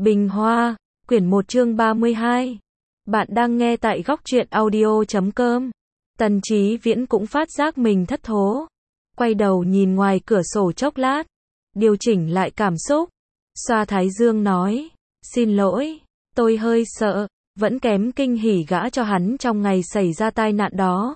Bình Hoa, quyển 1 chương 32. Bạn đang nghe tại góc truyện audio.com. Tần Chí Viễn cũng phát giác mình thất thố. Quay đầu nhìn ngoài cửa sổ chốc lát. Điều chỉnh lại cảm xúc. Xoa thái dương nói. Xin lỗi, tôi hơi sợ. Vẫn kém kinh hỉ gã cho hắn trong ngày xảy ra tai nạn đó.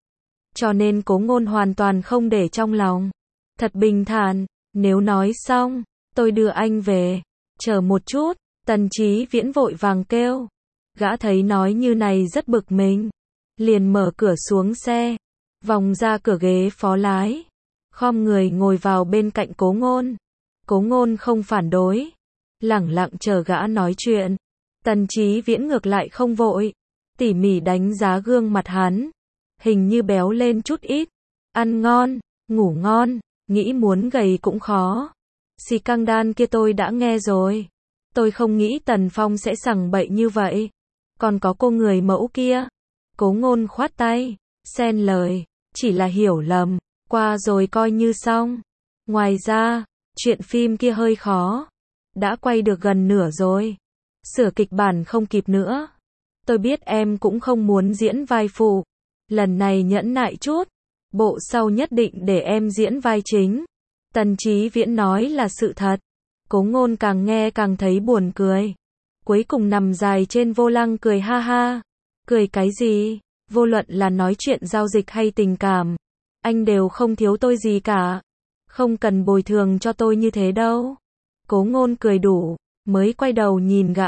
Cho nên Cố Ngôn hoàn toàn không để trong lòng. Thật bình thản, nếu nói xong, tôi đưa anh về. Chờ một chút, Tần Chí Viễn vội vàng kêu. Gã thấy nói như này rất bực mình. Liền mở cửa xuống xe. Vòng ra cửa ghế phó lái. Khom người ngồi vào bên cạnh Cố Ngôn. Cố Ngôn không phản đối. Lẳng lặng chờ gã nói chuyện. Tần Chí Viễn ngược lại không vội. Tỉ mỉ đánh giá gương mặt hắn. Hình như béo lên chút ít. Ăn ngon, ngủ ngon, nghĩ muốn gầy cũng khó. Xì căng đan kia tôi đã nghe rồi. Tôi không nghĩ Tần Phong sẽ sằng bậy như vậy. Còn có cô người mẫu kia. Cố Ngôn khoát tay, xen lời, chỉ là hiểu lầm, qua rồi coi như xong. Ngoài ra, chuyện phim kia hơi khó. Đã quay được gần nửa rồi. Sửa kịch bản không kịp nữa. Tôi biết em cũng không muốn diễn vai phụ. Lần này nhẫn nại chút. Bộ sau nhất định để em diễn vai chính. Tần Chí Viễn nói là sự thật. Cố Ngôn càng nghe càng thấy buồn cười. Cuối cùng nằm dài trên vô lăng cười ha ha. Cười cái gì? Vô luận là nói chuyện giao dịch hay tình cảm. Anh đều không thiếu tôi gì cả. Không cần bồi thường cho tôi như thế đâu. Cố Ngôn cười đủ, mới quay đầu nhìn gã.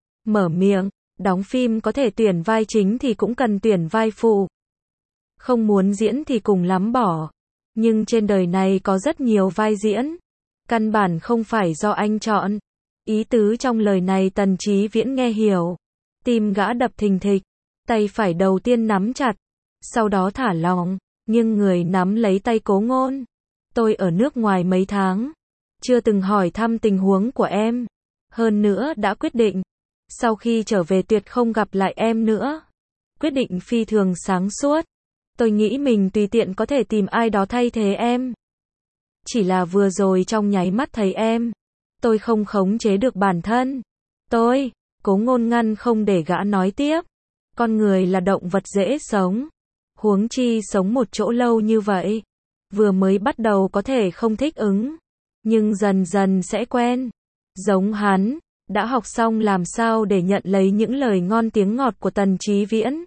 Mở miệng, đóng phim có thể tuyển vai chính thì cũng cần tuyển vai phụ. Không muốn diễn thì cùng lắm bỏ. Nhưng trên đời này có rất nhiều vai diễn. Căn bản không phải do anh chọn. Ý tứ trong lời này Tần Chí Viễn nghe hiểu. Tim gã đập thình thịch. Tay phải đầu tiên nắm chặt. Sau đó thả lỏng. Nhưng người nắm lấy tay Cố Ngôn. Tôi ở nước ngoài mấy tháng. Chưa từng hỏi thăm tình huống của em. Hơn nữa đã quyết định. Sau khi trở về tuyệt không gặp lại em nữa. Quyết định phi thường sáng suốt. Tôi nghĩ mình tùy tiện có thể tìm ai đó thay thế em. Chỉ là vừa rồi trong nháy mắt thấy em. Tôi không khống chế được bản thân. Cố Ngôn ngăn không để gã nói tiếp. Con người là động vật dễ sống. Huống chi sống một chỗ lâu như vậy. Vừa mới bắt đầu có thể không thích ứng. Nhưng dần dần sẽ quen. Giống hắn, đã học xong làm sao để nhận lấy những lời ngon tiếng ngọt của Tần Chí Viễn.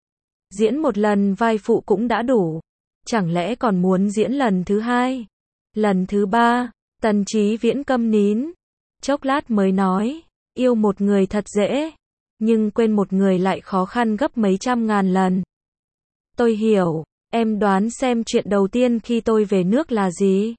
Diễn một lần vai phụ cũng đã đủ. Chẳng lẽ còn muốn diễn lần thứ hai? Lần thứ ba, Tần Chí Viễn câm nín. Chốc lát mới nói, yêu một người thật dễ. Nhưng quên một người lại khó khăn gấp mấy trăm ngàn lần. Tôi hiểu, em đoán xem chuyện đầu tiên khi tôi về nước là gì?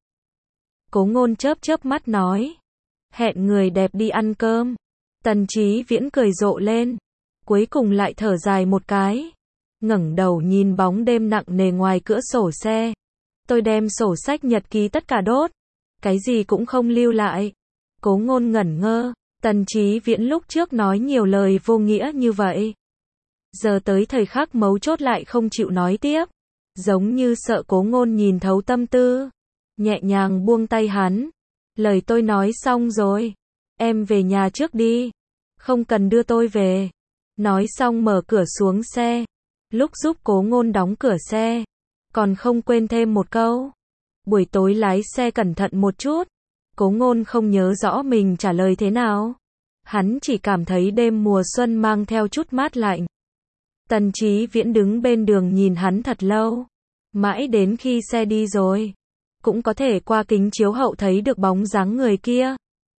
Cố Ngôn chớp chớp mắt nói. Hẹn người đẹp đi ăn cơm. Tần Chí Viễn cười rộ lên. Cuối cùng lại thở dài một cái. Ngẩng đầu nhìn bóng đêm nặng nề ngoài cửa sổ xe. Tôi đem sổ sách nhật ký tất cả đốt. Cái gì cũng không lưu lại. Cố Ngôn ngẩn ngơ. Tần Chí Viễn lúc trước nói nhiều lời vô nghĩa như vậy. Giờ tới thời khắc mấu chốt lại không chịu nói tiếp. Giống như sợ Cố Ngôn nhìn thấu tâm tư. Nhẹ nhàng buông tay hắn. Lời tôi nói xong rồi. Em về nhà trước đi. Không cần đưa tôi về. Nói xong mở cửa xuống xe. Lúc giúp Cố Ngôn đóng cửa xe. Còn không quên thêm một câu. Buổi tối lái xe cẩn thận một chút. Cố Ngôn không nhớ rõ mình trả lời thế nào. Hắn chỉ cảm thấy đêm mùa xuân mang theo chút mát lạnh. Tần Chí Viễn đứng bên đường nhìn hắn thật lâu. Mãi đến khi xe đi rồi. Cũng có thể qua kính chiếu hậu thấy được bóng dáng người kia.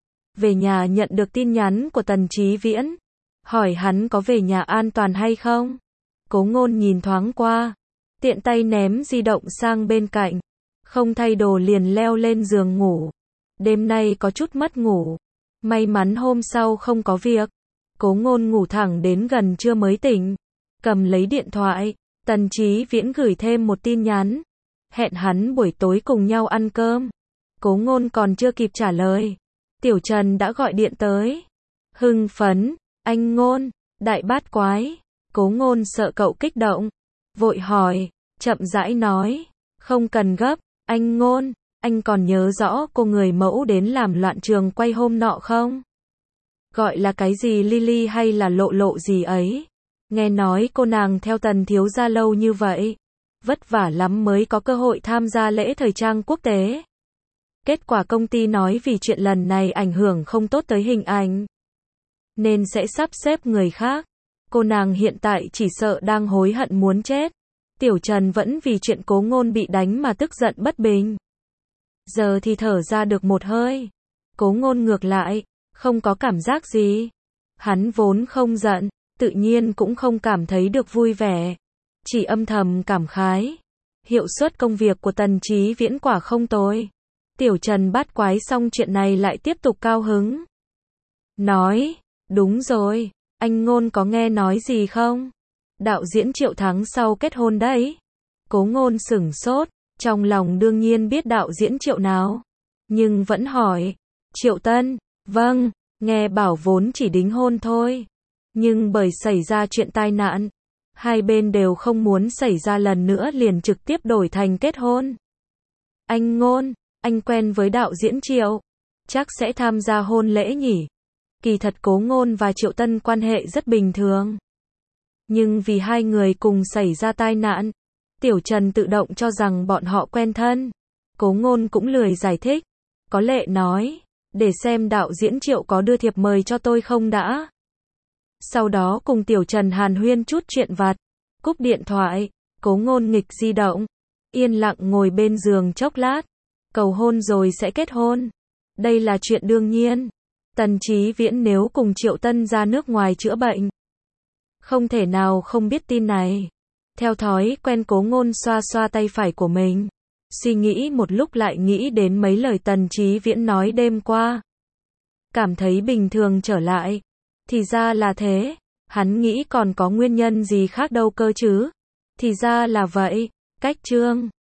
Về nhà nhận được tin nhắn của Tần Chí Viễn. Hỏi hắn có về nhà an toàn hay không. Cố Ngôn nhìn thoáng qua. Tiện tay ném di động sang bên cạnh. Không thay đồ liền leo lên giường ngủ. Đêm nay có chút mất ngủ. May mắn hôm sau không có việc. Cố Ngôn ngủ thẳng đến gần trưa mới tỉnh. Cầm lấy điện thoại. Tần Chí Viễn gửi thêm một tin nhắn. Hẹn hắn buổi tối cùng nhau ăn cơm. Cố Ngôn còn chưa kịp trả lời. Tiểu Trần đã gọi điện tới. Hưng phấn. Anh Ngôn. Đại bát quái. Cố Ngôn sợ cậu kích động. Vội hỏi. Chậm rãi nói. Không cần gấp. Anh Ngôn. Anh còn nhớ rõ cô người mẫu đến làm loạn trường quay hôm nọ không? Gọi là cái gì Lily hay là Lộ Lộ gì ấy. Nghe nói cô nàng theo Tần thiếu gia lâu như vậy. Vất vả lắm mới có cơ hội tham gia lễ thời trang quốc tế. Kết quả công ty nói vì chuyện lần này ảnh hưởng không tốt tới hình ảnh, nên sẽ sắp xếp người khác. Cô nàng hiện tại chỉ sợ đang hối hận muốn chết. Tiểu Trần vẫn vì chuyện Cố Ngôn bị đánh mà tức giận bất bình. Giờ thì thở ra được một hơi. Cố Ngôn ngược lại, không có cảm giác gì. Hắn vốn không giận, tự nhiên cũng không cảm thấy được vui vẻ. Chỉ âm thầm cảm khái. Hiệu suất công việc của Tần Chí Viễn quả không tồi. Tiểu Trần bắt quái xong chuyện này lại tiếp tục cao hứng. Nói, đúng rồi, anh Ngôn có nghe nói gì không? Đạo diễn Triệu tháng sau kết hôn đấy. Cố Ngôn sửng sốt, trong lòng đương nhiên biết đạo diễn Triệu nào. Nhưng vẫn hỏi, Triệu Tân, vâng, nghe bảo vốn chỉ đính hôn thôi. Nhưng bởi xảy ra chuyện tai nạn, hai bên đều không muốn xảy ra lần nữa liền trực tiếp đổi thành kết hôn. Anh Ngôn, anh quen với đạo diễn Triệu, chắc sẽ tham gia hôn lễ nhỉ? Kỳ thật Cố Ngôn và Triệu Tân quan hệ rất bình thường. Nhưng vì hai người cùng xảy ra tai nạn, Tiểu Trần tự động cho rằng bọn họ quen thân. Cố Ngôn cũng lười giải thích. Có lệ nói, để xem đạo diễn Triệu có đưa thiệp mời cho tôi không đã. Sau đó cùng Tiểu Trần hàn huyên chút chuyện vặt. Cúp điện thoại, Cố Ngôn nghịch di động. Yên lặng ngồi bên giường chốc lát. Cầu hôn rồi sẽ kết hôn. Đây là chuyện đương nhiên. Tần Chí Viễn nếu cùng Triệu Tân ra nước ngoài chữa bệnh, không thể nào không biết tin này. Theo thói quen Cố Ngôn xoa xoa tay phải của mình. Suy nghĩ một lúc lại nghĩ đến mấy lời Tần Chí Viễn nói đêm qua. Cảm thấy bình thường trở lại. Thì ra là thế. Hắn nghĩ còn có nguyên nhân gì khác đâu cơ chứ. Thì ra là vậy. Cách chương